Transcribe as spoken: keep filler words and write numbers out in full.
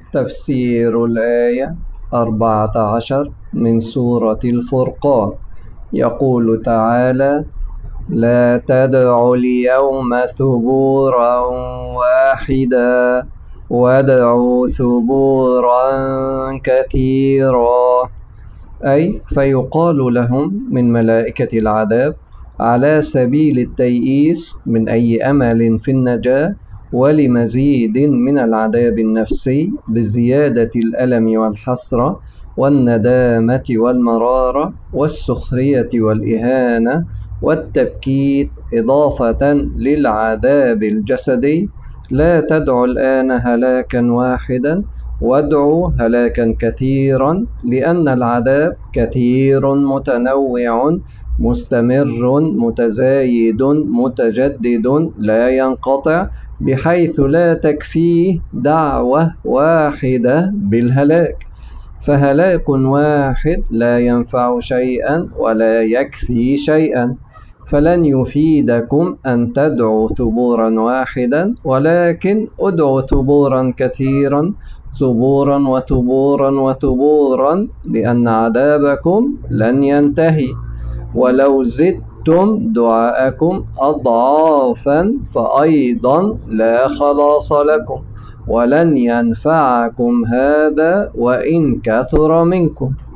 تفسير الآية أربعة عشر من سورة الفرقان. يقول تعالى: لا تدعوا اليوم ثبورا واحدا وادعوا ثبورا كثيرا. أي فيقال لهم من ملائكة العذاب على سبيل التيئيس من أي أمل في النجاة ولمزيد من العذاب النفسي بزيادة الألم والحسرة والندامة والمرارة والسخرية والإهانة والتبكيت إضافة للعذاب الجسدي: لا تدعوا الآن هلاكا واحدا وادعوا هلاكا كثيرا، لأن العذاب كثير متنوع مستمر متزايد متجدد لا ينقطع، بحيث لا تكفيه دعوة واحدة بالهلاك، فهلاك واحد لا ينفع شيئا ولا يكفي شيئا. فلن يفيدكم أن تدعوا ثبورا واحدا، ولكن ادعوا ثبورا كثيرا، ثبورا وثبورا وثبورا، لأن عذابكم لن ينتهي، ولو زدتم دعاءكم أضعافا فأيضا لا خلاص لكم، ولن ينفعكم هذا وإن كثر منكم.